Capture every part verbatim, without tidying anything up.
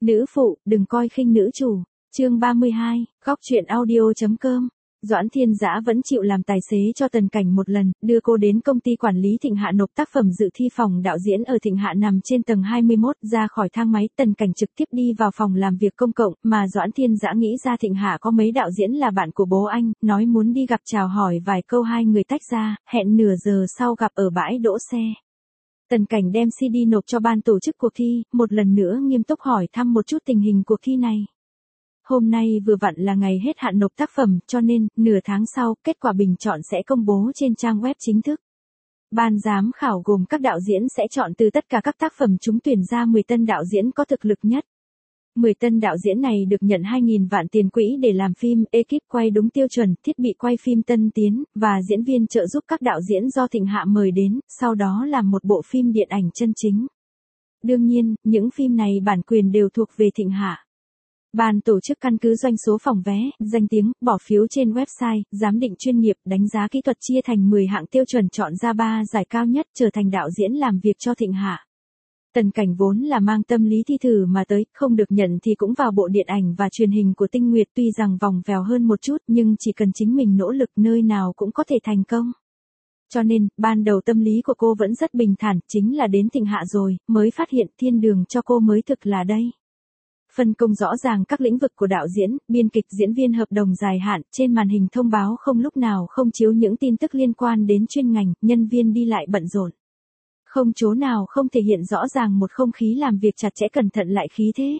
Nữ phụ, đừng coi khinh nữ chủ. Chương ba mươi hai, góc truyện audio.com. Doãn Thiên Dã vẫn chịu làm tài xế cho Tần Cảnh một lần, đưa cô đến công ty quản lý Thịnh Hạ nộp tác phẩm dự thi. Phòng đạo diễn ở Thịnh Hạ nằm trên tầng hai mươi mốt, ra khỏi thang máy, Tần Cảnh trực tiếp đi vào phòng làm việc công cộng, mà Doãn Thiên Dã nghĩ ra Thịnh Hạ có mấy đạo diễn là bạn của bố anh, nói muốn đi gặp chào hỏi vài câu. Hai người tách ra, hẹn nửa giờ sau gặp ở bãi đỗ xe. Tần Cảnh đem xê đê nộp cho ban tổ chức cuộc thi, một lần nữa nghiêm túc hỏi thăm một chút tình hình cuộc thi này. Hôm nay vừa vặn là ngày hết hạn nộp tác phẩm, cho nên, nửa tháng sau, kết quả bình chọn sẽ công bố trên trang web chính thức. Ban giám khảo gồm các đạo diễn sẽ chọn từ tất cả các tác phẩm trúng tuyển ra mười tân đạo diễn có thực lực nhất. mười tân đạo diễn này được nhận hai nghìn vạn tiền quỹ để làm phim, ekip quay đúng tiêu chuẩn, thiết bị quay phim tân tiến, và diễn viên trợ giúp các đạo diễn do Thịnh Hạ mời đến, sau đó làm một bộ phim điện ảnh chân chính. Đương nhiên, những phim này bản quyền đều thuộc về Thịnh Hạ. Ban tổ chức căn cứ doanh số phòng vé, danh tiếng, bỏ phiếu trên website, giám định chuyên nghiệp, đánh giá kỹ thuật chia thành mười hạng tiêu chuẩn chọn ra ba giải cao nhất trở thành đạo diễn làm việc cho Thịnh Hạ. Tần Cảnh vốn là mang tâm lý thi thử mà tới, không được nhận thì cũng vào bộ điện ảnh và truyền hình của Tinh Nguyệt, tuy rằng vòng vèo hơn một chút nhưng chỉ cần chính mình nỗ lực nơi nào cũng có thể thành công. Cho nên, ban đầu tâm lý của cô vẫn rất bình thản, chính là đến Thịnh Hạ rồi, mới phát hiện thiên đường cho cô mới thực là đây. Phân công rõ ràng các lĩnh vực của đạo diễn, biên kịch, diễn viên hợp đồng dài hạn, trên màn hình thông báo không lúc nào không chiếu những tin tức liên quan đến chuyên ngành, nhân viên đi lại bận rộn. Không chỗ nào không thể hiện rõ ràng một không khí làm việc chặt chẽ cẩn thận lại khí thế.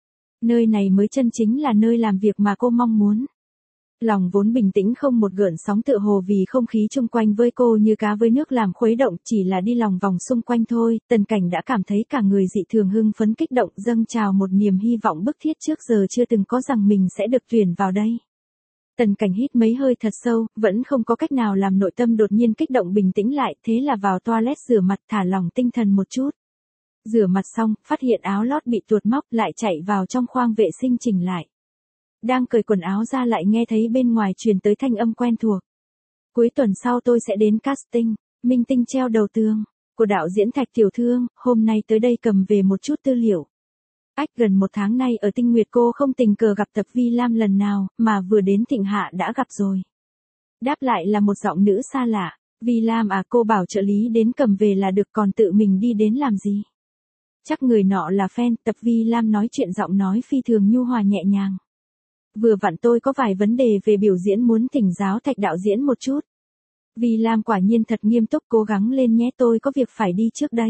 Nơi này mới chân chính là nơi làm việc mà cô mong muốn. Lòng vốn bình tĩnh không một gợn sóng, tựa hồ vì không khí chung quanh với cô như cá với nước làm khuấy động, chỉ là đi lòng vòng xung quanh thôi, Tần Cảnh đã cảm thấy cả người dị thường hưng phấn kích động, dâng trào một niềm hy vọng bức thiết trước giờ chưa từng có rằng mình sẽ được tuyển vào đây. Tần Cảnh hít mấy hơi thật sâu, vẫn không có cách nào làm nội tâm đột nhiên kích động bình tĩnh lại, thế là vào toilet rửa mặt thả lỏng tinh thần một chút. Rửa mặt xong, phát hiện áo lót bị tuột móc, lại chạy vào trong khoang vệ sinh chỉnh lại. Đang cởi quần áo ra lại nghe thấy bên ngoài truyền tới thanh âm quen thuộc. Cuối tuần sau tôi sẽ đến casting, minh tinh treo đầu tường, của đạo diễn Thạch Tiểu Thương, hôm nay tới đây cầm về một chút tư liệu. Ách, gần một tháng nay ở Tinh Nguyệt cô không tình cờ gặp Tập Vi Lam lần nào, mà vừa đến Thịnh Hạ đã gặp rồi. Đáp lại là một giọng nữ xa lạ, Vi Lam à, cô bảo trợ lý đến cầm về là được, còn tự mình đi đến làm gì? Chắc người nọ là fan. Tập Vi Lam nói chuyện giọng nói phi thường nhu hòa nhẹ nhàng. Vừa vặn tôi có vài vấn đề về biểu diễn muốn thỉnh giáo Thạch đạo diễn một chút. Vi Lam quả nhiên thật nghiêm túc, cố gắng lên nhé, tôi có việc phải đi trước đây.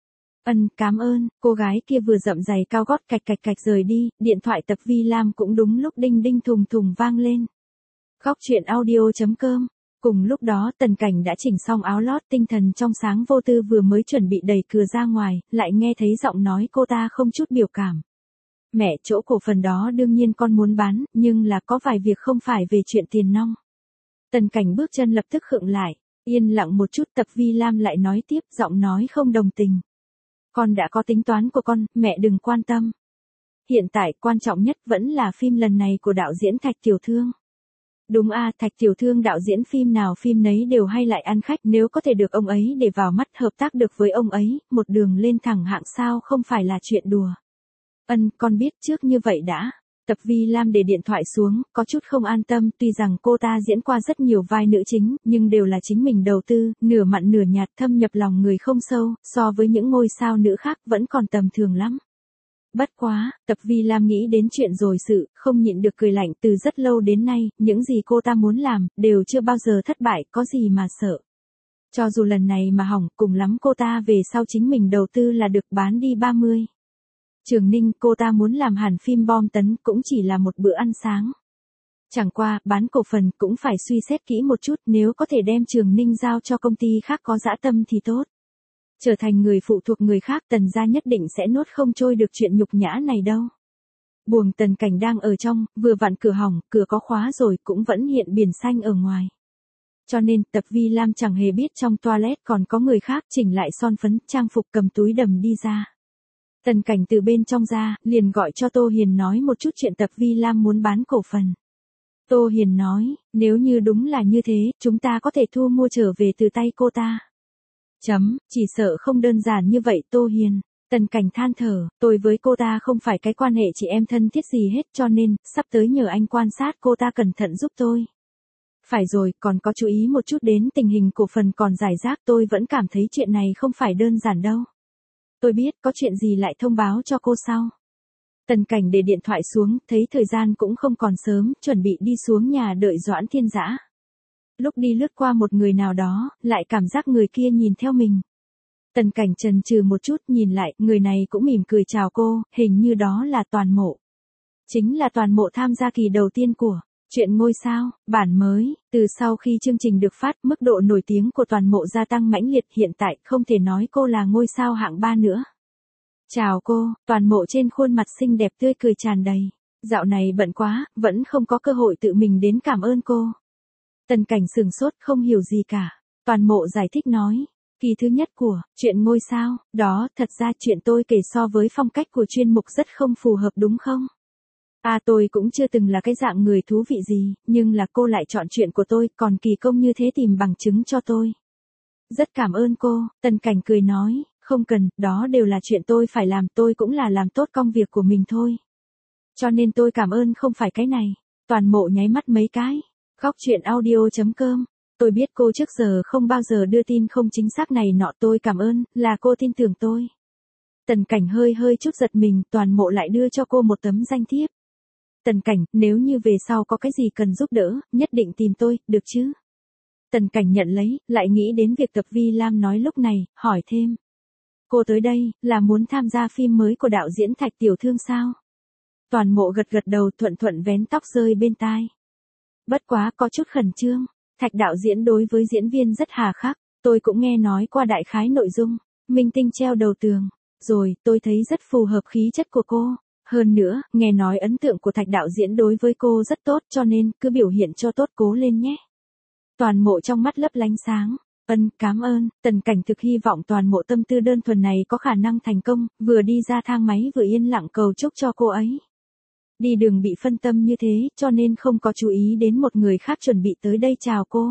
Ân, cảm ơn. Cô gái kia vừa dậm giày cao gót cạch cạch cạch rời đi, điện thoại Tập Vi Lam cũng đúng lúc đinh đinh thùng thùng vang lên. Góc truyện audio.com. Cùng lúc đó Tần Cảnh đã chỉnh xong áo lót, tinh thần trong sáng vô tư, vừa mới chuẩn bị đẩy cửa ra ngoài, lại nghe thấy giọng nói cô ta không chút biểu cảm. Mẹ, chỗ cổ phần đó đương nhiên con muốn bán, nhưng là có vài việc không phải về chuyện tiền nong. Tần Cảnh bước chân lập tức khựng lại, yên lặng một chút. Tập Vi Lam lại nói tiếp, giọng nói không đồng tình. Con đã có tính toán của con, mẹ đừng quan tâm. Hiện tại quan trọng nhất vẫn là phim lần này của đạo diễn Thạch Tiểu Thương. Đúng a, Thạch Tiểu Thương đạo diễn phim nào phim nấy đều hay lại ăn khách, nếu có thể được ông ấy để vào mắt, hợp tác được với ông ấy, một đường lên thẳng hạng sao không phải là chuyện đùa. Ân, con biết trước như vậy đã. Tập Vi Lam để điện thoại xuống, có chút không an tâm, tuy rằng cô ta diễn qua rất nhiều vai nữ chính, nhưng đều là chính mình đầu tư, nửa mặn nửa nhạt, thâm nhập lòng người không sâu, so với những ngôi sao nữ khác vẫn còn tầm thường lắm. Bất quá, Tập Vi Lam nghĩ đến chuyện rồi sự, không nhịn được cười lạnh, từ rất lâu đến nay, những gì cô ta muốn làm, đều chưa bao giờ thất bại, có gì mà sợ. Cho dù lần này mà hỏng, cùng lắm cô ta về sau chính mình đầu tư là được, bán đi ba mươi. Trường Ninh, cô ta muốn làm hẳn phim bom tấn, cũng chỉ là một bữa ăn sáng. Chẳng qua, bán cổ phần cũng phải suy xét kỹ một chút, nếu có thể đem Trường Ninh giao cho công ty khác có dã tâm thì tốt. Trở thành người phụ thuộc người khác, Tần gia nhất định sẽ nuốt không trôi được chuyện nhục nhã này đâu. Buồng Tần Cảnh đang ở trong, vừa vặn cửa hỏng, cửa có khóa rồi cũng vẫn hiện biển xanh ở ngoài. Cho nên, Tập Vi Lam chẳng hề biết trong toilet còn có người khác, chỉnh lại son phấn, trang phục, cầm túi đầm đi ra. Tần Cảnh từ bên trong ra, liền gọi cho Tô Hiền nói một chút chuyện Tập Vi Lam muốn bán cổ phần. Tô Hiền nói, nếu như đúng là như thế, chúng ta có thể thu mua trở về từ tay cô ta. Chấm, chỉ sợ không đơn giản như vậy Tô Hiền. Tần Cảnh than thở, tôi với cô ta không phải cái quan hệ chị em thân thiết gì hết cho nên, sắp tới nhờ anh quan sát cô ta cẩn thận giúp tôi. Phải rồi, còn có chú ý một chút đến tình hình cổ phần còn giải rác, tôi vẫn cảm thấy chuyện này không phải đơn giản đâu. Tôi biết, có chuyện gì lại thông báo cho cô sau. Tần Cảnh để điện thoại xuống, thấy thời gian cũng không còn sớm, chuẩn bị đi xuống nhà đợi Doãn Thiên Dã. Lúc đi lướt qua một người nào đó, lại cảm giác người kia nhìn theo mình. Tần Cảnh chần chừ một chút nhìn lại, người này cũng mỉm cười chào cô, hình như đó là Toàn Mộ. Chính là Toàn Mộ tham gia kỳ đầu tiên của Chuyện Ngôi Sao, bản mới. Từ sau khi chương trình được phát, mức độ nổi tiếng của Toàn Mộ gia tăng mãnh liệt, hiện tại không thể nói cô là ngôi sao hạng ba nữa. Chào cô, Toàn Mộ trên khuôn mặt xinh đẹp tươi cười tràn đầy. Dạo này bận quá, vẫn không có cơ hội tự mình đến cảm ơn cô. Tần Cảnh sừng sốt không hiểu gì cả. Toàn Mộ giải thích nói. Kỳ thứ nhất của Chuyện Ngôi Sao, đó, thật ra chuyện tôi kể so với phong cách của chuyên mục rất không phù hợp đúng không? À tôi cũng chưa từng là cái dạng người thú vị gì, nhưng là cô lại chọn chuyện của tôi, còn kỳ công như thế tìm bằng chứng cho tôi. Rất cảm ơn cô, Tần Cảnh cười nói, không cần, đó đều là chuyện tôi phải làm, tôi cũng là làm tốt công việc của mình thôi. Cho nên tôi cảm ơn không phải cái này. Toàn Mộ nháy mắt mấy cái. Góc chuyện audio chấm com. Tôi biết cô trước giờ không bao giờ đưa tin không chính xác này nọ, tôi cảm ơn, là cô tin tưởng tôi. Tần Cảnh hơi hơi chút giật mình, Toàn Mộ lại đưa cho cô một tấm danh thiếp. Tần Cảnh, nếu như về sau có cái gì cần giúp đỡ, nhất định tìm tôi, được chứ? Tần Cảnh nhận lấy, lại nghĩ đến việc Tập Vi Lam nói lúc này, hỏi thêm. Cô tới đây, là muốn tham gia phim mới của đạo diễn Thạch Tiểu Thương sao? Toàn Mộ gật gật đầu, thuận thuận vén tóc rơi bên tai. Bất quá có chút khẩn trương. Thạch đạo diễn đối với diễn viên rất hà khắc, tôi cũng nghe nói qua đại khái nội dung, minh tinh treo đầu tường, rồi, tôi thấy rất phù hợp khí chất của cô. Hơn nữa, nghe nói ấn tượng của Thạch đạo diễn đối với cô rất tốt cho nên, cứ biểu hiện cho tốt cố lên nhé. Toàn Mộ trong mắt lấp lánh sáng. Ân, cảm ơn. Tần Cảnh thực hy vọng Toàn Mộ tâm tư đơn thuần này có khả năng thành công, vừa đi ra thang máy vừa yên lặng cầu chúc cho cô ấy. Đi đường bị phân tâm như thế, cho nên không có chú ý đến một người khác chuẩn bị tới đây chào cô.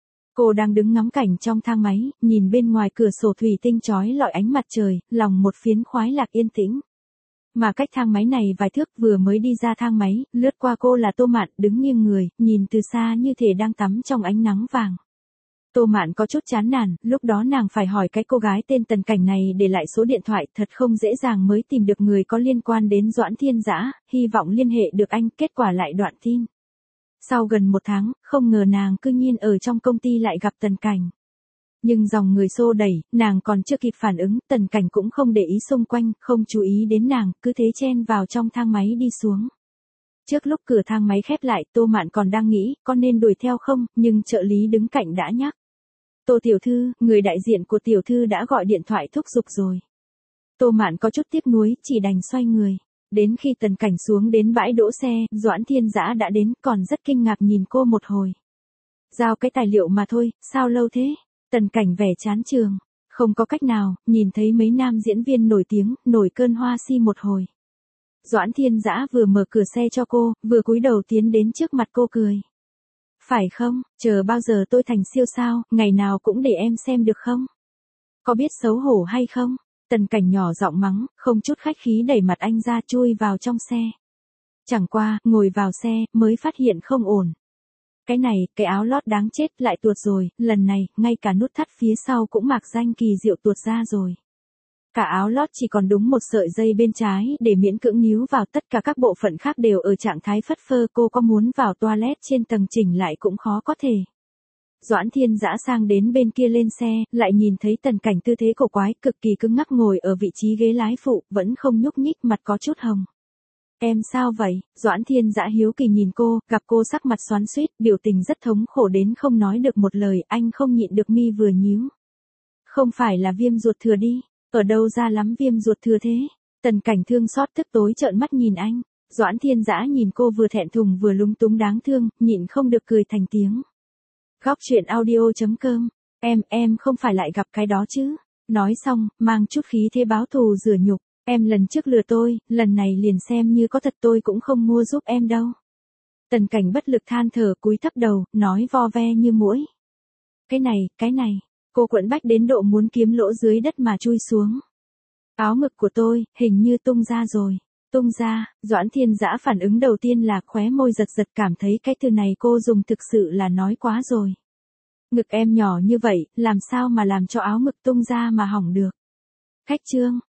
Cô đang đứng ngắm cảnh trong thang máy, nhìn bên ngoài cửa sổ thủy tinh chói lọi ánh mặt trời, lòng một phiến khoái lạc yên tĩnh. Mà cách thang máy này vài thước, vừa mới đi ra thang máy, lướt qua cô là Tô Mạn, đứng nghiêng người, nhìn từ xa như thể đang tắm trong ánh nắng vàng. Tô Mạn có chút chán nản, lúc đó nàng phải hỏi cái cô gái tên Tần Cảnh này để lại số điện thoại, thật không dễ dàng mới tìm được người có liên quan đến Doãn Thiên Dã, hy vọng liên hệ được anh, kết quả lại đoạn tin. Sau gần một tháng, không ngờ nàng cư nhiên ở trong công ty lại gặp Tần Cảnh. Nhưng dòng người xô đẩy, nàng còn chưa kịp phản ứng, Tần Cảnh cũng không để ý xung quanh, không chú ý đến nàng, cứ thế chen vào trong thang máy đi xuống. Trước lúc cửa thang máy khép lại, Tô Mạn còn đang nghĩ, có nên đuổi theo không, nhưng trợ lý đứng cạnh đã nhắc. Tô tiểu thư, người đại diện của tiểu thư đã gọi điện thoại thúc giục rồi. Tô Mạn có chút tiếc nuối, chỉ đành xoay người. Đến khi Tần Cảnh xuống đến bãi đỗ xe, Doãn Thiên Dã đã đến, còn rất kinh ngạc nhìn cô một hồi. Giao cái tài liệu mà thôi, sao lâu thế? Tần Cảnh vẻ chán trường. Không có cách nào, nhìn thấy mấy nam diễn viên nổi tiếng, nổi cơn hoa si một hồi. Doãn Thiên Dã vừa mở cửa xe cho cô, vừa cúi đầu tiến đến trước mặt cô cười. Phải không, chờ bao giờ tôi thành siêu sao, ngày nào cũng để em xem được không? Có biết xấu hổ hay không? Tần Cảnh nhỏ giọng mắng, không chút khách khí đẩy mặt anh ra chui vào trong xe. Chẳng qua, ngồi vào xe, mới phát hiện không ổn. Cái này, cái áo lót đáng chết lại tuột rồi, lần này, ngay cả nút thắt phía sau cũng mạc danh kỳ diệu tuột ra rồi. Cả áo lót chỉ còn đúng một sợi dây bên trái để miễn cưỡng níu vào, tất cả các bộ phận khác đều ở trạng thái phất phơ, cô có muốn vào toilet trên tầng chỉnh lại cũng khó có thể. Doãn Thiên Dã sang đến bên kia lên xe, lại nhìn thấy Tần Cảnh tư thế cổ quái, cực kỳ cứng ngắc ngồi ở vị trí ghế lái phụ, vẫn không nhúc nhích, mặt có chút hồng. Em sao vậy? Doãn Thiên Dã hiếu kỳ nhìn cô, gặp cô sắc mặt xoắn xuýt, biểu tình rất thống khổ đến không nói được một lời, anh không nhịn được mi vừa nhíu. Không phải là viêm ruột thừa đi, ở đâu ra lắm viêm ruột thừa thế? Tần Cảnh thương xót tức tối trợn mắt nhìn anh. Doãn Thiên Dã nhìn cô vừa thẹn thùng vừa lúng túng đáng thương, nhịn không được cười thành tiếng. Góc chuyện audio chấm com. Em, em không phải lại gặp cái đó chứ? Nói xong, mang chút khí thế báo thù rửa nhục. Em lần trước lừa tôi, lần này liền xem như có thật tôi cũng không mua giúp em đâu. Tần Cảnh bất lực than thở, cúi thấp đầu, nói vo ve như muỗi. Cái này, cái này, cô quẫn bách đến độ muốn kiếm lỗ dưới đất mà chui xuống. Áo ngực của tôi, hình như tung ra rồi. Tung ra, Doãn Thiên Dã phản ứng đầu tiên là khóe môi giật giật, cảm thấy cái từ này cô dùng thực sự là nói quá rồi. Ngực em nhỏ như vậy, làm sao mà làm cho áo ngực tung ra mà hỏng được. Khách trương,